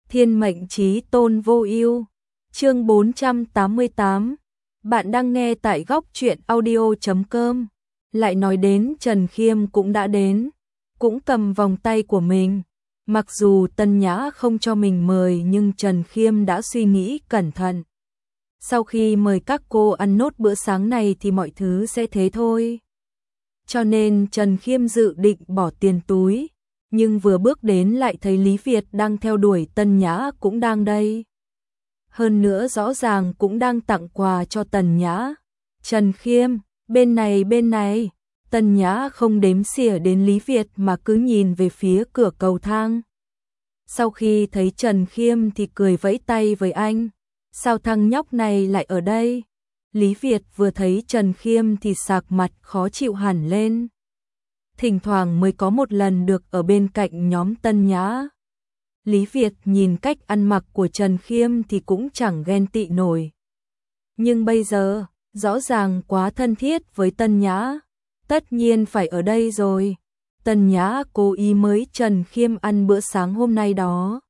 Thiên mệnh chí tôn vô ưu. Chương 488. Bạn đang nghe tại góc truyện audio.com. Lại nói đến Trần Khiêm cũng đã đến, cũng cầm vòng tay của mình. Mặc dù Tân Nhã không cho mình mời nhưng Trần Khiêm đã suy nghĩ cẩn thận. Sau khi mời các cô ăn nốt bữa sáng này thì mọi thứ sẽ thế thôi. Cho nên Trần Khiêm dự định bỏ tiền túi, nhưng vừa bước đến lại thấy Lý Việt đang theo đuổi Tân Nhã cũng đang đây. Hơn nữa rõ ràng cũng đang tặng quà cho Tần Nhã. Trần Khiêm, bên này, Tần Nhã không đếm xỉa đến Lý Việt mà cứ nhìn về phía cửa cầu thang. Sau khi thấy Trần Khiêm thì cười vẫy tay với anh. Sao thằng nhóc này lại ở đây? Lý Việt vừa thấy Trần Khiêm thì sạc mặt khó chịu hẳn lên. Thỉnh thoảng mới có một lần được ở bên cạnh nhóm Tân Nhã. Lý Việt nhìn cách ăn mặc của Trần Khiêm thì cũng chẳng ghen tị nổi. Nhưng bây giờ, rõ ràng quá thân thiết với Tân Nhã, tất nhiên phải ở đây rồi. Tân Nhã cố ý mới Trần Khiêm ăn bữa sáng hôm nay đó.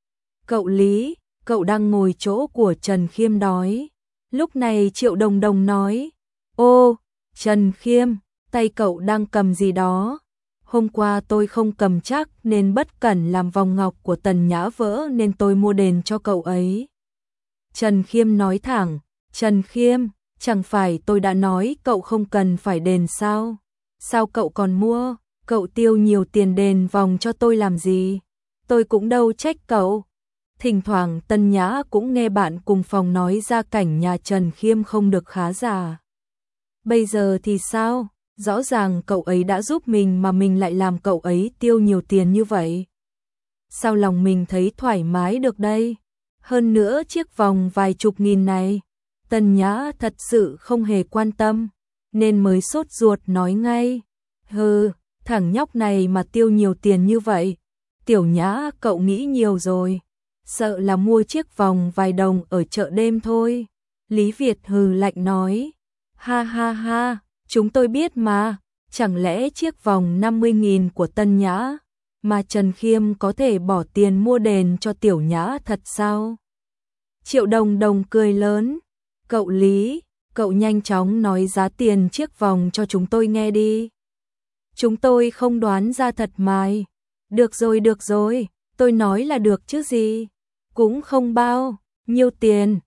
Cậu Lý, cậu đang ngồi chỗ của Trần Khiêm đói. Lúc này Triệu Đồng Đồng nói, ô, Trần Khiêm, tay cậu đang cầm gì đó. Hôm qua tôi không cầm chắc nên bất cẩn làm vòng ngọc của Tần Nhã vỡ nên tôi mua đền cho cậu ấy. Trần Khiêm nói thẳng, Trần Khiêm, chẳng phải tôi đã nói cậu không cần phải đền sao? Sao cậu còn mua? Cậu tiêu nhiều tiền đền vòng cho tôi làm gì? Tôi cũng đâu trách cậu. Thỉnh thoảng Tân Nhã cũng nghe bạn cùng phòng nói ra cảnh nhà Trần Khiêm không được khá giả. Bây giờ thì sao? Rõ ràng cậu ấy đã giúp mình mà mình lại làm cậu ấy tiêu nhiều tiền như vậy. Sao lòng mình thấy thoải mái được đây? Hơn nữa chiếc vòng vài chục nghìn này, Tân Nhã thật sự không hề quan tâm, nên mới sốt ruột nói ngay. Hừ, thằng nhóc này mà tiêu nhiều tiền như vậy. Tiểu Nhã cậu nghĩ nhiều rồi. Sợ là mua chiếc vòng vài đồng ở chợ đêm thôi. Lý Việt hừ lạnh nói. Ha ha ha, chúng tôi biết mà. Chẳng lẽ chiếc vòng 50.000 của Tân Nhã mà Trần Khiêm có thể bỏ tiền mua đền cho Tiểu Nhã thật sao? Triệu Đồng Đồng cười lớn. Cậu Lý, cậu nhanh chóng nói giá tiền chiếc vòng cho chúng tôi nghe đi. Chúng tôi không đoán ra thật mày. Được rồi, tôi nói là được chứ gì. Cũng không bao, nhiêu tiền,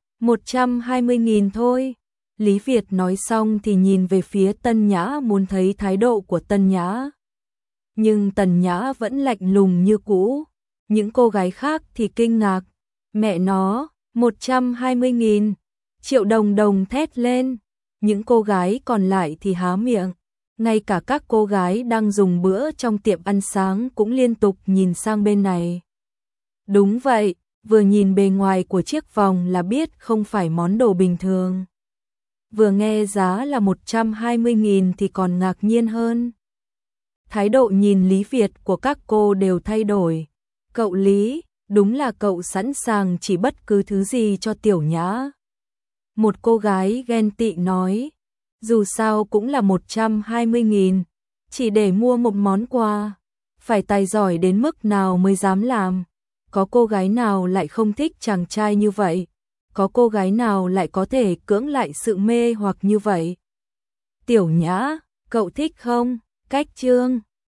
120.000 thôi. Lý Việt nói xong thì nhìn về phía Tân Nhã muốn thấy thái độ của Tân Nhã. Nhưng Tần Nhã vẫn lạnh lùng như cũ. Những cô gái khác thì kinh ngạc. Mẹ nó, 120.000. Triệu Đồng Đồng thét lên. Những cô gái còn lại thì há miệng. Ngay cả các cô gái đang dùng bữa trong tiệm ăn sáng cũng liên tục nhìn sang bên này. Đúng vậy, vừa nhìn bề ngoài của chiếc vòng là biết không phải món đồ bình thường. Vừa nghe giá là 120.000 thì còn ngạc nhiên hơn. Thái độ nhìn Lý Việt của các cô đều thay đổi. Cậu Lý, đúng là cậu sẵn sàng chỉ bất cứ thứ gì cho Tiểu Nhã. Một cô gái ghen tị nói, dù sao cũng là 120.000, chỉ để mua một món quà. Phải tài giỏi đến mức nào mới dám làm. Có cô gái nào lại không thích chàng trai như vậy? Có cô gái nào lại có thể cưỡng lại sự mê hoặc như vậy? Tiểu Nhã, cậu thích không? Cách chương